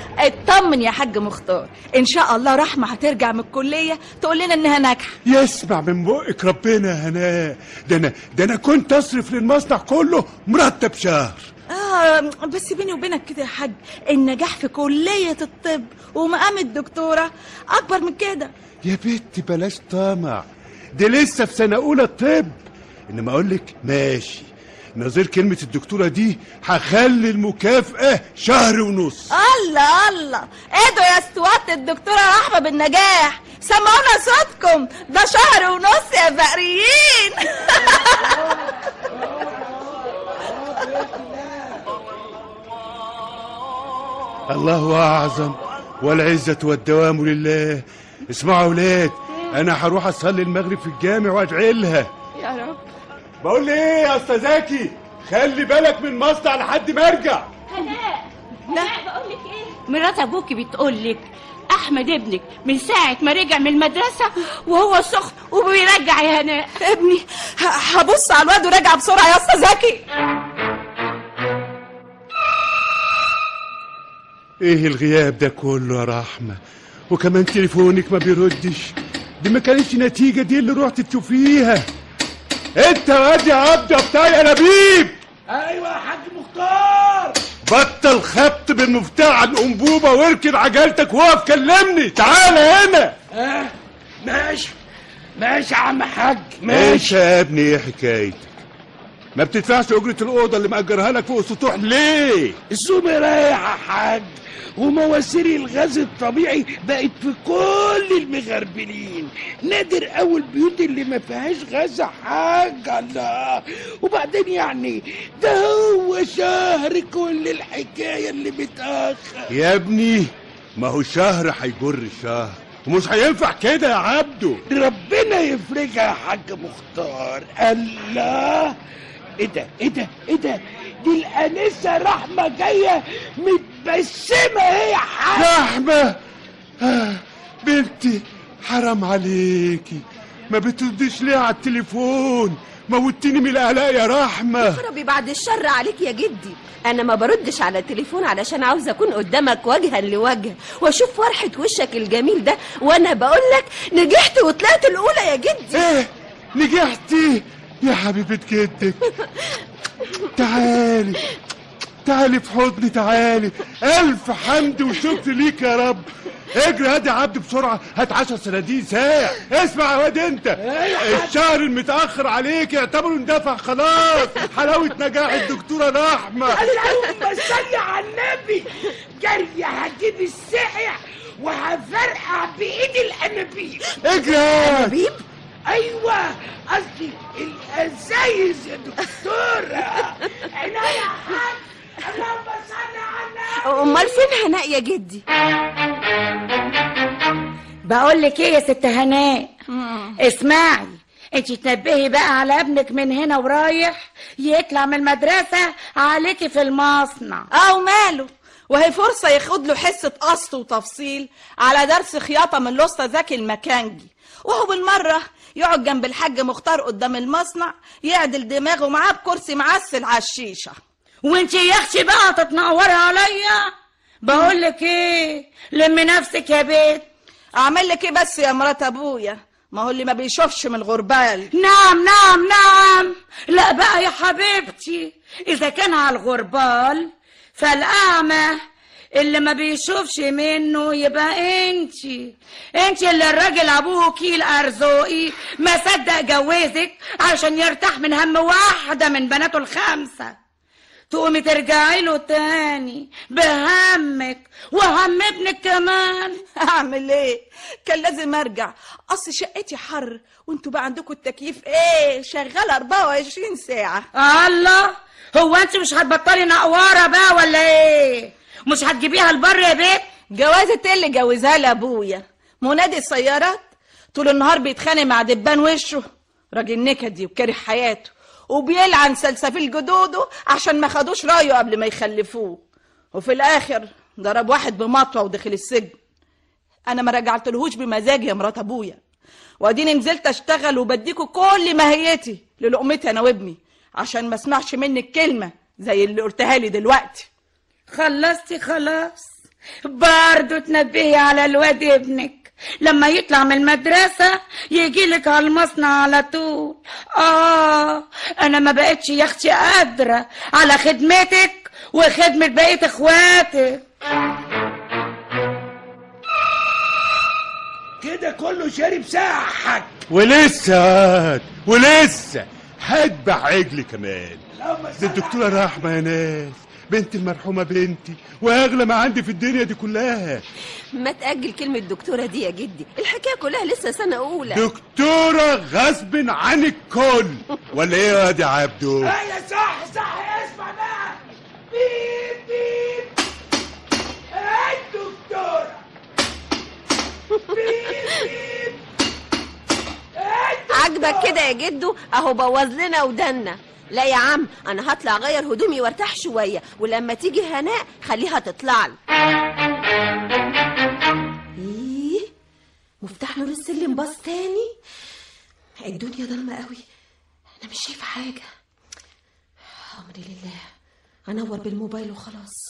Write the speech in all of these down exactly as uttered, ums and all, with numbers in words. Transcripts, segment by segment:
اطمن يا حاج مختار، ان شاء الله رحمه هترجع من الكليه تقول لنا انها ناجحه. يسمع من بقك ربنا يا هناء، ده انا ده انا كنت اصرف للمصنع كله مرتب شهر. اه بس بيني وبينك كده يا حاج، النجاح في كليه الطب ومقام الدكتوره اكبر من كده. يا بنت بلاش طمع، دي لسه في سنه اولى الطب. انما اقول لك ماشي، نظير كلمة الدكتورة دي هخلي المكافأة شهر ونص. الله الله، ادعوا يا اسطوات الدكتورة رحمة بالنجاح، سمعونا صوتكم، ده شهر ونص يا فقريين. الله أعظم والعزة والدوام لله. اسمعوا يا ولاد، أنا هروح أصلي المغرب في الجامع وأدعي لها. يا رب. بقول لي ايه يا استاذ زكي، خلي بالك من مصنع لحد ما ارجع. هناء لا بقول لك ايه، مرات ابوكي بتقول لك احمد ابنك من ساعه ما رجع من المدرسه وهو سخن وبيرجع يا هناء. ابني هبص على الواد وراجع بسرعه يا استاذ زكي. ايه الغياب ده كله يا رحمه، وكمان تليفونك ما بيردش، دي ما كانتش نتيجه دي اللي رحت تشوفيها. انت واد يا عبد بتاعي يا لبيب. ايوه يا حاج مختار. بطل خبط بالمفتاح على الانبوبه واركن عجلتك وقف كلمني. تعال هنا. اه ماشي ماشي يا عم حاج ماشي. ايش يا ابني ايه حكايتك؟ ما بتدفعش اجره الاوضه اللي مأجرها لك فوق السطوح ليه؟ السوق رايح يا حاج، ومواسير الغاز الطبيعي بقت في كل المغربلين، نادر قوي البيوت اللي ما فيهاش غاز يا حاج. الله، وبعدين يعني ده هو شهر كل الحكايه اللي متاخر يا ابني. ما هو شهر هيجر شهر ومش هينفع كده يا عبده. ربنا يفرجها يا حاج مختار. الله، ايه ده ايه ده ايه ده، دي الانسه رحمه جايه متبسمه اهي يا حاج. رحمه آه بنتي حرام عليكي، ما بترديش ليه على التليفون؟ موتيني من القلق يا رحمه. خربي بعد الشر عليك يا جدي، انا ما بردش على التليفون علشان عاوزه اكون قدامك وجها لوجه واشوف فرحه وشك الجميل ده، وانا بقول لك نجحت وطلعت الاولى يا جدي. ايه نجحتي يا حبيبه جدك؟ تعالي تعالي في حضني، تعالي. الف حمد وشكر ليك يا رب. اجري هادي يا عبد بسرعه، هات عشر صناديق ساعة. اسمع يا واد انت، الشهر المتاخر عليك يعتبروا اندفع خلاص. حلاوه نجاح الدكتوره رحمه. اللهم صل على النبي. جري هجيب السحع وهفرقع بايدي الانابيب. اجري. انابيب؟ ايوه قصدي الازايز يا دكتوره. عينيا يا حاج. اللهم صل على النبي. امال فين هناء يا جدي؟ بقول لك ايه يا ست هناء، اسمعي، انت تنبهي بقى على ابنك من هنا ورايح يطلع من المدرسه عليكي في المصنع. اه وماله، وهي فرصه ياخد له حصه قص وتفصيل على درس خياطه من الاستاذ زكي المكانجي، وهو بالمره يقعد جنب الحاج مختار قدام المصنع يعدل دماغه معاه بكرسي معسل على الشيشه. وانت يا اختي بقى تتنوري عليا. بقول لك ايه، لمي نفسك يا بيت. اعمل لك ايه بس يا مرات ابويا، ما هو اللي ما بيشوفش من الغربال. نعم نعم نعم. لا بقى يا حبيبتي، اذا كان على الغربال فالاعمى اللي ما بيشوفش منه يبقى انتي انتي اللي الراجل ابوكي الارزوقي ما صدق جوزك عشان يرتاح من هم واحده من بناته الخمسه، تقومي ترجعي له تاني بهمك وهم ابنك كمان. اعمل ايه، كان لازم ارجع، اصل شقتي حر وانتوا بقى عندكم التكييف ايه شغال اربعة وعشرين ساعه. الله، هو انت مش هتبطلي نقواره بقى ولا ايه؟ مش هتجيبيها البر يا بيت؟ جوازة ايه اللي جوزها لابويا؟ منادي السيارات طول النهار بيتخانق مع دبان وشه، راجل نكدي وكاره حياته وبيلعن سلسفيل جدوده عشان ما خدوش رايه قبل ما يخلفوه، وفي الاخر ضرب واحد بمطوه ودخل السجن. انا ما رجعتلهوش بمزاجي يا مرات ابويا، واديني نزلت اشتغل وبديكوا كل ماهيتي للقمتي انا وابني عشان ما اسمعش منك كلمه زي اللي قلتها لي دلوقتي. خلصتي خلاص؟ برضو تنبهي على الواد ابنك لما يطلع من المدرسة يجيلك على المصنع على طول. اه انا ما بقتش يا اختي قادرة على خدمتك وخدمة بقية اخواتك. كده كله شارب ساحك. ولسه ولسه هذبح عجلي كمان. دي الدكتورة رحمة يا ناس، بنت المرحومة بنتي واغلى ما عندي في الدنيا دي كلها. ما تأجل كلمة دكتورة دي يا جدي، الحكاية كلها لسه سنة أولى. دكتورة غصب عن الكل ولا ايه يا واد يا عبدو؟ ايوه صح صح. اسمع بقى، بيب بيب الدكتورة، بيب بيب. عاجبك كده يا جدو؟ اهو بوظ لنا ودنا. لا يا عم، انا هطلع اغير هدومي وارتاح شويه، ولما تيجي هناء خليها تطلع لي. ايه مفتاح نور السلم باص تاني؟ الدنيا ضلمه قوي، انا مش شايفه حاجه. امري لله، انور بالموبايل وخلاص.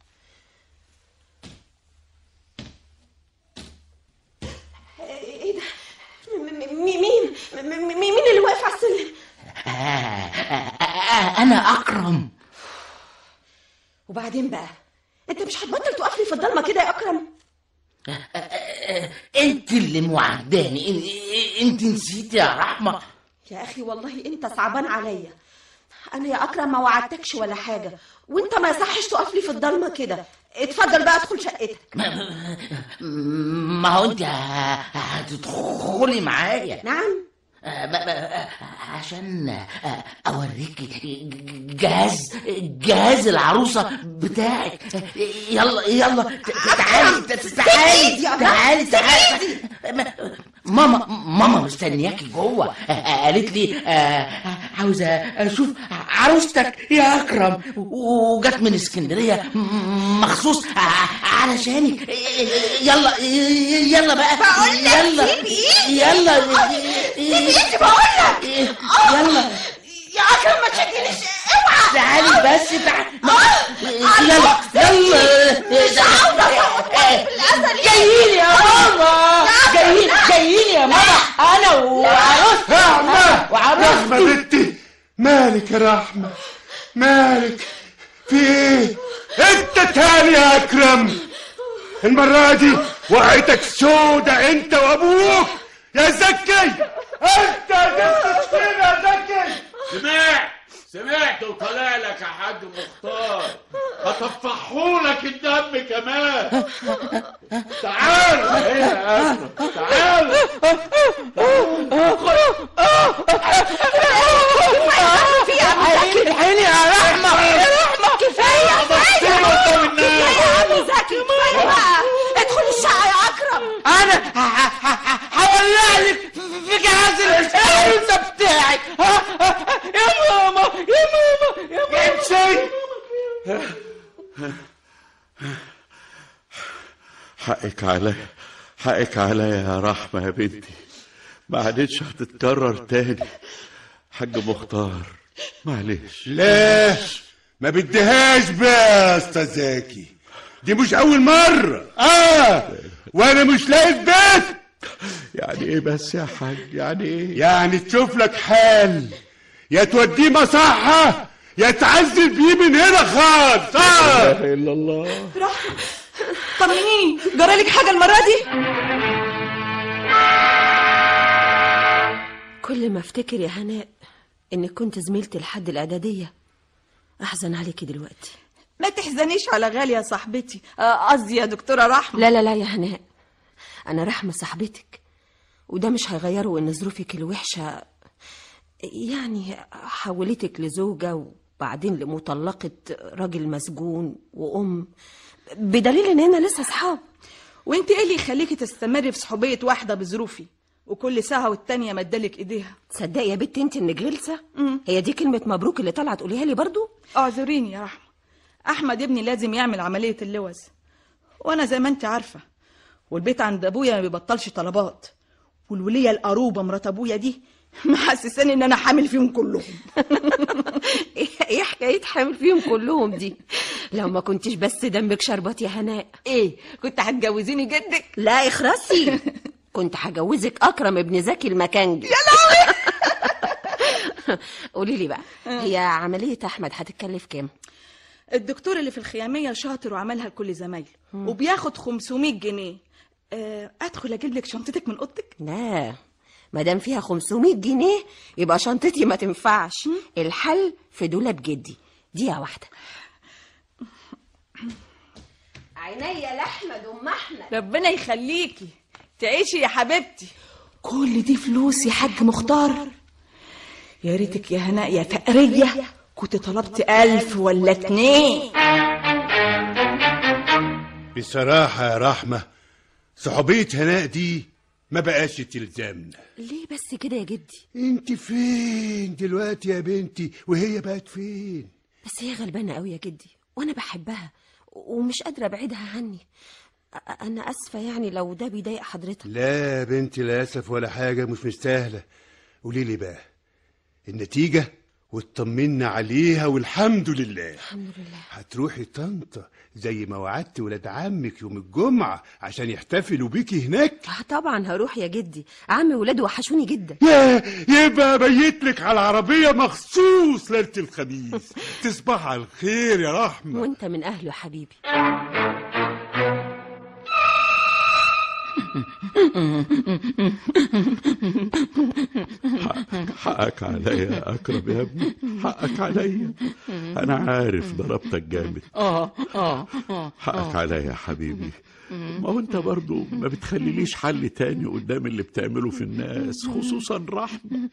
ايه ده؟ مين مين اللي واقف على السلم؟ أنا أكرم. وبعدين بقى انت مش هتبطل تقف لي في الضلمه كده يا اكرم؟ انت اللي موعداني، انت نسيتي يا رحمه؟ يا اخي والله انت صعبان عليا. انا يا اكرم ما وعدتكش ولا حاجه، وانت ما يصحش تقف لي في الضلمه كده. اتفضل بقى ادخل شقتك. ما هو انت هتدخلي معايا. نعم، عشان اوريكي جهاز جهاز العروسه بتاعك. يلا يلا تعالي تعالي تعالي تعالي. ماما ماما مستنياكي جوه، قالت لي عاوزه اشوف عروستك يا اكرم، وجت من اسكندريه مخصوص علشاني. يلا يلا بقى، يلا يلا انت بقول لك يلا يا اكرم ما تشدنيش، اوعى. تعالي بس تعالي. يلا يلا جايين يا ماما، جايين جايين يا ماما. انا وعروستي رحمة وعروستي. رحمة بنتي، مالك يا رحمة؟ مالك في ايه؟ انت تاني يا اكرم، المرة دي وقعتك سودة انت وابوك يا زكي. انت جبت فين يا زكي؟ سمعت سمعت وطلع لك يا حاج مختار، هطفحهولك الدم كمان. تعال هنا يا أكرم، تعال. الحين يا رحمة، يا رحمة كفايه كفايه كفايه يا عم زكي، كفايه بقى. ادخل الشقه يا اكرم. انا هولع لك في جهاز العروسه بتاعك. يا ماما يا ماما يا ماما. امشي. حقك عليا، حقك عليا يا رحمة يا بنتي، ما عادتش هتتكرر تاني. حاج مختار معلش. لا ما بديهاش بقى يا استاذ زكي، دي مش اول مرة. اه وانا مش لاقي في بيت. يعني ايه بس يا حاج، يعني ايه؟ يعني تشوف لك حال، يا توديه مصحة يا تعزل بيه من هنا خالص. اه لا اله الا الله. رحمة طمنيني، جرالك حاجة المرة دي؟ كل ما افتكر يا هناء انك كنت زميلتي لحد الاعداديه احزن عليكي دلوقتي. ما تحزنيش على غالية صاحبتي، قصدي يا دكتورة رحمة. لا لا لا يا هناء، انا رحمة صاحبتك، وده مش هيغيره ان ظروفك الوحشة يعني حولتك لزوجة وبعدين لمطلقة راجل مسجون وام، بدليل اننا لسه اصحاب. وانت ايه اللي يخليكي تستمري في صحوبية واحدة بظروفي وكل ساعة والتانية مدلك ايديها؟ تصدقي يا بنت انت انك غلسة؟ هي دي كلمة مبروك اللي طلعت تقوليها لي برضو؟ اعذريني يا رحمة، احمد ابني لازم يعمل عملية اللوز، وانا زي ما انت عارفة والبيت عند ابويا ما بيبطلش طلبات، والولية القروبة مرات ابويا دي محسساني ان انا حامل فيهم كلهم. ايه حكاية حامل فيهم كلهم دي؟ لو ما كنتش بس دمك شربات يا هناء. ايه كنت هتجوزيني جدك؟ لا اخرسي. كنت هجوزك اكرم ابن زكي المكانجي. يا لهوي. قولي لي بقى، هي عمليه احمد هتتكلف كام؟ الدكتور اللي في الخياميه شاطر وعملها لكل زمايله وبياخد خمسمية جنيه. أه ادخل اجيب لك شنطتك من اوضتك؟ لا، ما دام فيها خمسمية جنيه يبقى شنطتي ما تنفعش. الحل في دولاب جدي. دقيقه واحده. عينيا لاحمد ام احمد. ربنا يخليكي تعيشي يا حبيبتي. كل دي فلوس يا حاج مختار؟ يا ريتك يا هناء يا فقريه كنت طلبت ألف ولا اتنين. بصراحة يا رحمة صحوبية هناء دي ما بقاش تلزمنا. ليه بس كده يا جدي؟ انت فين دلوقتي يا بنتي وهي بقت فين؟ بس هي غلبانه قوي يا جدي وانا بحبها ومش قادره ابعدها عني. انا اسفه يعني لو ده بيضايق حضرتك. لا يا بنتي لا اسف ولا حاجة، مش مستاهلة. قولي لي بقى النتيجة واطمنا عليها والحمد لله. الحمد لله. هتروحي طنطا زي ما وعدت ولاد عمك يوم الجمعة عشان يحتفلوا بيكي هناك؟ اه طبعا هروح يا جدي، عمي ولاده وحشوني جدا. يا يبقى بيتلك على العربية مخصوص ليلة الخميس. تصبح على الخير يا رحمة. وانت من اهله يا حبيبي. حقك عليا يا أكرم يا ابني، حقك عليا. أنا عارف ضربتك جامد. اه اه حقك عليا يا حبيبي. ما هو انت برضو ما بتخليليش حل تاني قدام اللي بتعمله في الناس، خصوصا رحمة.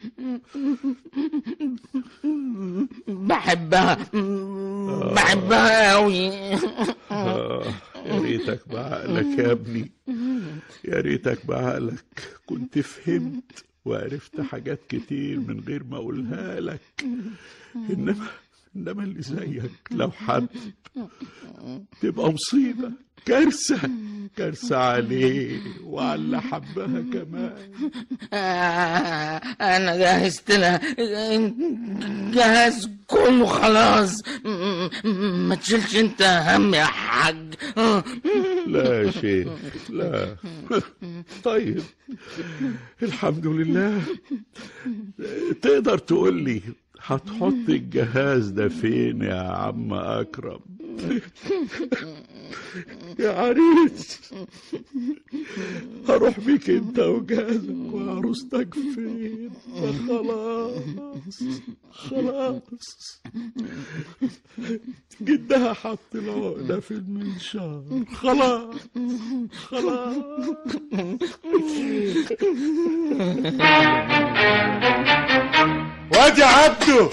بحبها بحبها قوي. آه يا ريتك بعقلك يا ابني، يا ريتك بعقلك كنت فهمت وعرفت حاجات كتير من غير ما اقولها لك. انما انما اللي زيك لو حب تبقى مصيبة، كارثة كارثة عليه وعلى اللي حبها كمان. آه انا جهزت لها جهز كله خلاص. ما تشيلش انت هم يا حاج. لا يا شيخ لا. طيب الحمد لله. تقدر تقول لي هتحط الجهاز ده فين يا عم أكرم؟ يا عريس هروح بيك انت وجهازك وعروستك فين؟ خلاص خلاص جدها حط العقدة في المنشار. خلاص خلاص. وادي عبده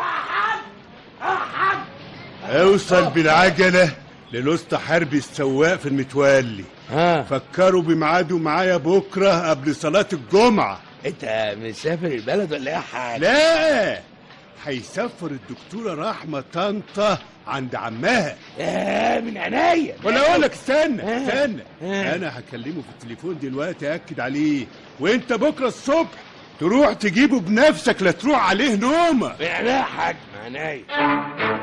اوصل بالعجلة للوسطى حربي السواق في المتولي. ها فكروا بميعاده معايا بكرة قبل صلاة الجمعة. انت مسافر البلد ولا ايه يا حاج؟ لا هيسافر الدكتورة رحمة طنطا عند عمها. آه من عينيا. ولا اقول لك استنى استنى انا هكلمه في التليفون دلوقتي اكد عليه، وانت بكرة الصبح تروح تجيبه بنفسك لا تروح عليه نومة. من عينيا يا حاج من عينيا.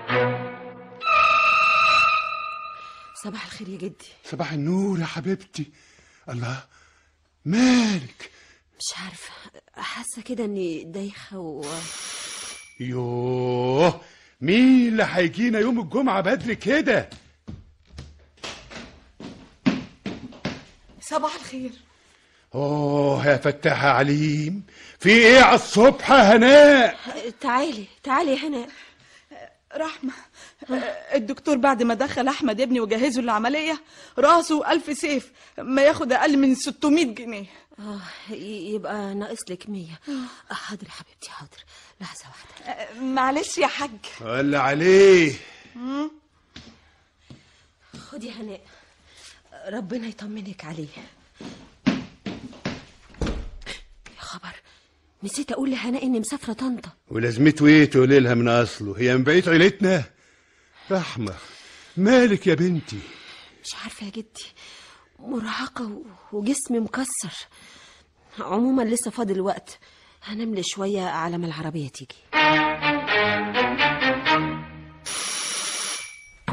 صباح الخير يا جدي. صباح النور يا حبيبتي. الله مالك؟ مش عارفه، حاسه كده اني دايخه و يوه مين اللي هيجينا يوم الجمعة بدري كده؟ صباح الخير. اوه يا فتاح عليم، في ايه على الصبح يا هناء؟ تعالي تعالي يا هناء. رحمة الدكتور بعد ما دخل أحمد ابني وجهزه للعملية راسه ألف سيف، ما ياخد أقل من ستمية جنيه. اه يبقى ناقص لك مية. حاضر يا حبيبتي حاضر، لحظة واحدة. أه معلش يا حاج. ولا عليه. خدي يا هناء، ربنا يطمنك عليه. يا خبر، نسيت اقول لهناء اني مسافره طنطا. ولازمته ايه تقولي لها من اصله؟ هي من بقيه عيلتنا. رحمه مالك يا بنتي؟ مش عارفه يا جدي، مرهقه وجسمي مكسر. عموما لسه فاضل وقت، هنام لي شويه على ما العربيه تيجي.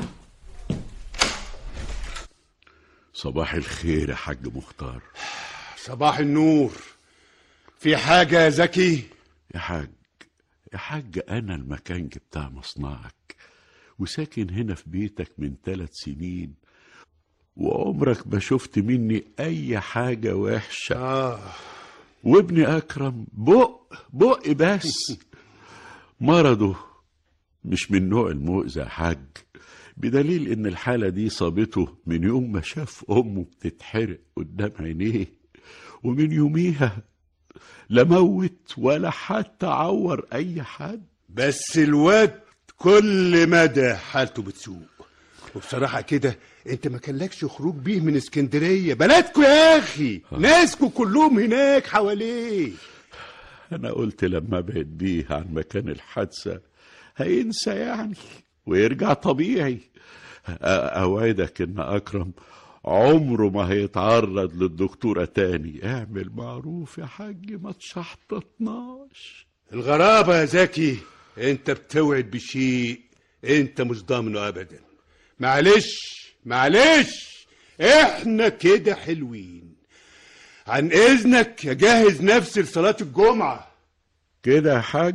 صباح الخير يا حاج مختار. صباح النور. في حاجة يا زكي؟ يا حاج يا حاج أنا المكانج بتاع مصنعك وساكن هنا في بيتك من ثلاث سنين، وعمرك ما شفت مني أي حاجة وحشة. آه. وابني أكرم بق بق بس مرضه مش من نوع المؤذى يا حاج، بدليل إن الحالة دي صابته من يوم ما شاف أمه بتتحرق قدام عينيه، ومن يوميها لا موت ولا حتى عور أي حد. بس الواد كل مدى حالته بتسوء، وبصراحة كده انت ما كانلكش خروج بيه من اسكندرية، بلدكوا يا اخي، ناسكوا كلهم هناك حواليه. انا قلت لما ابعد بيه عن مكان الحادثة هينسى يعني ويرجع طبيعي. اوعدك ان اكرم عمره ما هيتعرض للدكتورة تاني. اعمل معروف يا حاج ما تشحططناش. الغرابة يا زكي، انت بتوعد بشيء انت مش ضامنه ابدا. معلش معلش احنا كده حلوين. عن اذنك اجهز نفسي لصلاة الجمعة. كده يا حاج؟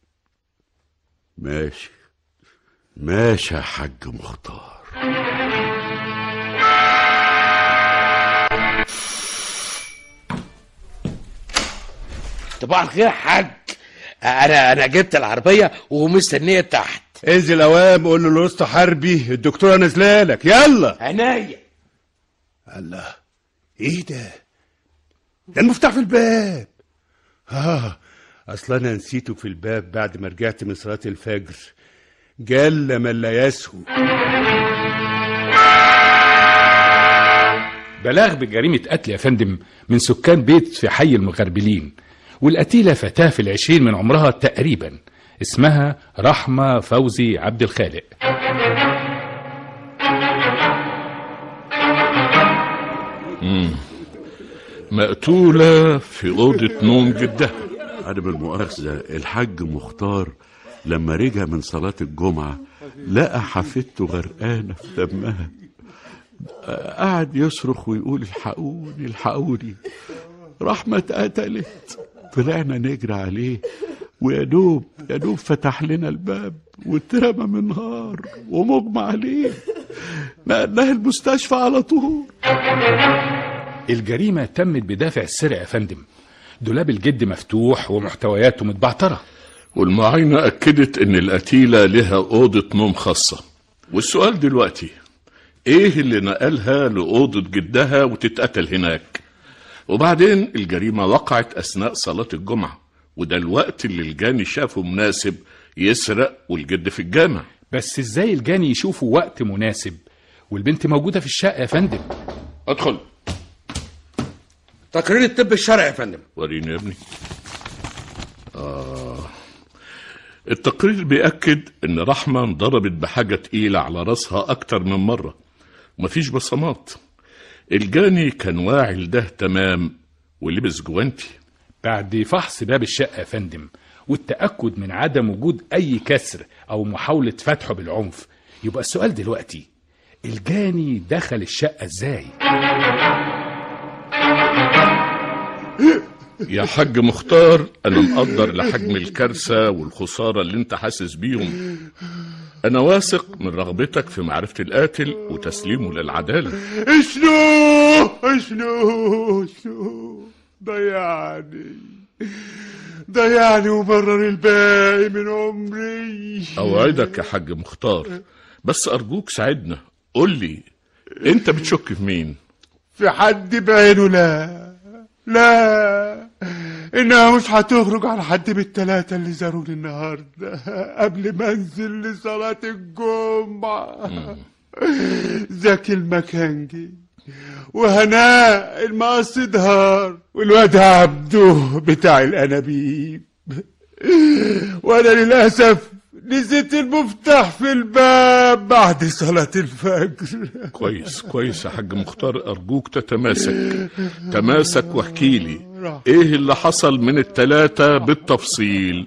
ماشي ماشي يا حاج مختار. طبعا خير يا حاج، انا انا جبت العربيه ومستنيه تحت. انزل اوام قول له الوسط حربي الدكتوره نازلالك. يلا عناية. الله، ايه ده؟ ده المفتاح في الباب. اه اصلا انا نسيته في الباب بعد ما رجعت من صلاه الفجر. جل من لا يسهو. بلاغ بجريمه قتل يا فندم من سكان بيت في حي المغربلين، والقتيله فتاه في العشرين من عمرها تقريبا، اسمها رحمة فوزي عبد الخالق. مم. مقتولة في أوضة نوم جدها. أنا بالمؤاخذة الحاج مختار لما رجع من صلاة الجمعة لقى حفيدته غرقانة في دمها، قعد يصرخ ويقول الحقوني الحقوني. رحمة اتقتلت. طلعنا نجري عليه ويا دوب يا دوب فتح لنا الباب واترمى من نهار ومغمى عليه. نقلناه المستشفى على طول. الجريمة تمت بدافع السرقة يا فندم. دولاب الجد مفتوح ومحتوياته متبعترة، والمعاينة أكدت إن القتيلة لها أوضة نوم خاصة. والسؤال دلوقتي إيه اللي نقلها لأوضة جدها وتتقتل هناك؟ وبعدين الجريمة وقعت أثناء صلاة الجمعة، وده الوقت اللي الجاني شافه مناسب يسرق والجد في الجامع. بس ازاي الجاني يشوفه وقت مناسب والبنت موجودة في الشقة يا فندم؟ ادخل. تقرير الطب الشرعي يا فندم. وريني يا ابني. آه. التقرير بيأكد ان رحمة انضربت بحاجة تقيلة على راسها اكتر من مرة، ومفيش بصمات. الجاني كان واعي لده تمام ولبس جوانتي. بعد فحص باب الشقة يا فندم والتأكد من عدم وجود أي كسر أو محاولة فتحه بالعنف، يبقى السؤال دلوقتي الجاني دخل الشقة ازاي؟ يا حاج مختار أنا مقدر لحجم الكارثة والخسارة اللي انت حاسس بيهم. أنا واثق من رغبتك في معرفة القاتل وتسليمه للعدالة. اشنو اشنو اشنو ضيعني ضيعني وبرر الباقي من عمري. أوعدك يا حاج مختار، بس أرجوك ساعدنا. قول لي أنت بتشك في مين؟ في حد بعينه؟ لا لا، إنها مش هتخرج على حد بالتلاتة اللي زاروني النهاردة قبل ما أنزل لصلاة الجمعة. زكي المكانجي وهناء المقصد هار والواد عبده بتاع الأنابيب. وأنا للأسف نسيت المفتاح في الباب بعد صلاة الفجر. كويس كويس يا حاج مختار، أرجوك تتماسك تماسك واحكيلي إيه اللي حصل من التلاتة بالتفصيل.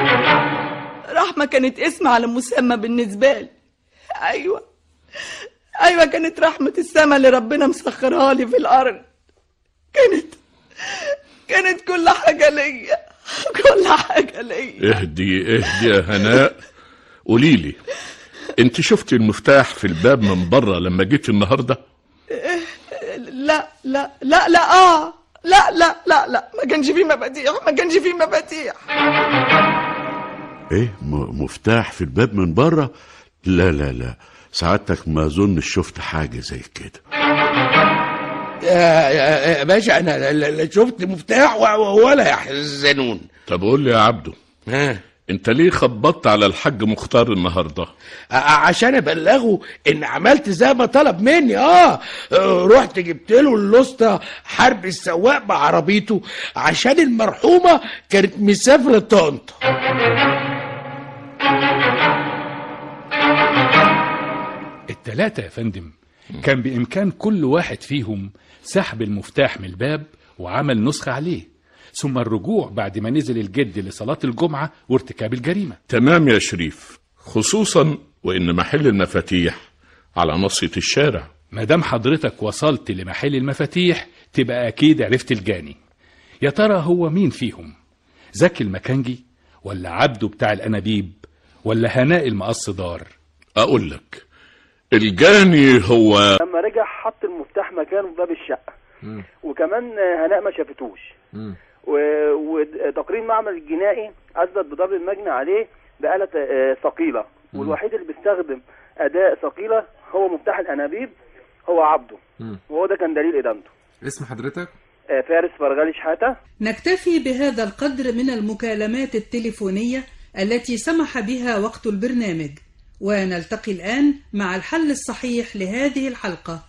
رحمة كانت اسم على مسمى بالنسبة لي. أيوة ايوه كانت رحمة السما اللي ربنا مسخرها لي في الارض. كانت كانت كل حاجة ليا، كل حاجة ليا. اهدي اهدي يا هناء، قوليلي انت شفتي المفتاح في الباب من بره لما جيت النهارده؟ لا لا لا لا اه لا لا لا لا ما كانش فيه مفاتيح، ما كانش فيه مفاتيح. ايه م- مفتاح في الباب من بره؟ لا لا لا، سعادتك ما اظنش شفت حاجه زي كده. يا يا باشا انا لا شفت مفتاح ولا يحزنون. طب قول لي يا عبده، ها انت ليه خبطت على الحاج مختار النهارده؟ عشان ابلغه ان عملت زي ما طلب مني. اه رحت جبت له اللوسته حرب السواق بعربيته عشان المرحومه كانت مسافره طنطا. التلاتة يا فندم كان بإمكان كل واحد فيهم سحب المفتاح من الباب وعمل نسخة عليه، ثم الرجوع بعد ما نزل الجد لصلاة الجمعة وارتكاب الجريمة. تمام يا شريف، خصوصا وإن محل المفاتيح على ناصية الشارع. مادام حضرتك وصلت لمحل المفاتيح تبقى أكيد عرفت الجاني. يا ترى هو مين فيهم؟ زكي المكانجي ولا عبده بتاع الأنابيب ولا هناء المقص دار؟ أقول لك، الجاني هو لما رجع حط المفتاح مكانه في باب الشقة. م. وكمان هناء ما شافتوش. وتقرير معمل الجنائي اثبت بضرب المجني عليه بآلة ثقيلة، والوحيد اللي بيستخدم أداة ثقيلة هو مفتاح الأنابيب هو عبده. م. وهو ده كان دليل إدانته. اسم حضرتك؟ فارس فرغالي شحاتة. نكتفي بهذا القدر من المكالمات التليفونية التي سمح بها وقت البرنامج، ونلتقي الآن مع الحل الصحيح لهذه الحلقة.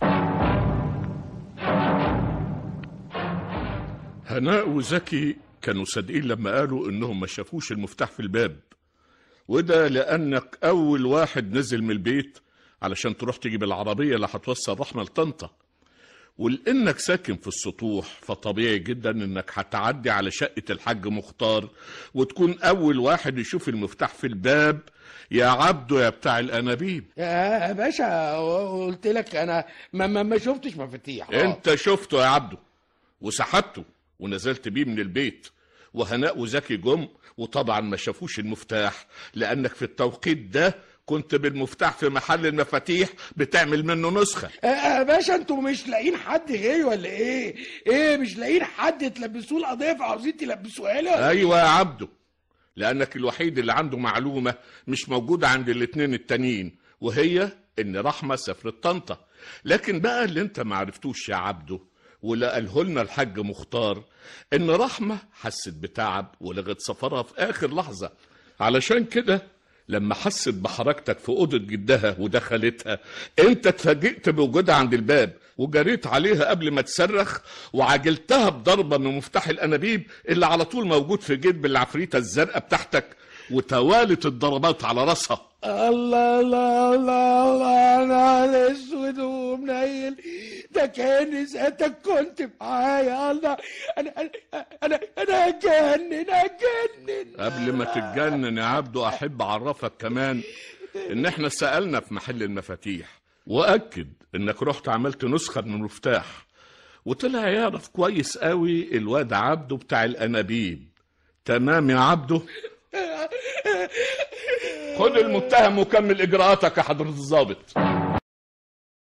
هناء وزكي كانوا صادقين لما قالوا انهم ما شافوش المفتاح في الباب، وده لانك اول واحد نزل من البيت علشان تروح تجيب العربية اللي هتوصل رحمة لطنطا، ولانك ساكن في السطوح فطبيعي جدا انك هتعدي على شقة الحاج مختار وتكون اول واحد يشوف المفتاح في الباب يا عبده يا بتاع الانابيب. يا باشا قلت لك انا ما, ما, ما شفتش مفاتيح. انت شفته يا عبده وسحبته ونزلت بيه من البيت، وهناء وزكي جم وطبعا ما شافوش المفتاح لانك في التوقيت ده كنت بالمفتاح في محل المفاتيح بتعمل منه نسخة. يا باشا انتوا مش لاقيين حد غيري ولا ايه؟ ايه مش لاقيين حد تلبسوه القضية فعاوزين تلبسوها له؟ ايوه يا عبده، لانك الوحيد اللي عنده معلومة مش موجودة عند الاتنين التانيين، وهي ان رحمة سافرت طنطا. لكن بقى اللي انت معرفتوش يا عبده ولا قاله لنا الحاج مختار ان رحمة حست بتعب ولغت سفرها في اخر لحظة، علشان كده لما حست بحركتك في اوضه جدها ودخلتها انت اتفاجئت بوجودها عند الباب وجريت عليها قبل ما تصرخ وعجلتها بضربه من مفتاح الانابيب اللي على طول موجود في جيب العفريته الزرقاء بتاعتك، وتوالت الضربات على راسها. الله الله الله الله انا على اسود ومنيل، ده كان ساعتك كنت معايا. الله انا انا انا انا هتجنن هتجنن. قبل ما تتجنن يا عبده احب اعرفك كمان ان احنا سالنا في محل المفاتيح واكد انك رحت عملت نسخه من المفتاح، وطلع يعرف كويس قوي الواد عبده بتاع الانابيب. تمام يا عبده؟ خد المتهم وكمل اجراءاتك يا حضرة الضابط.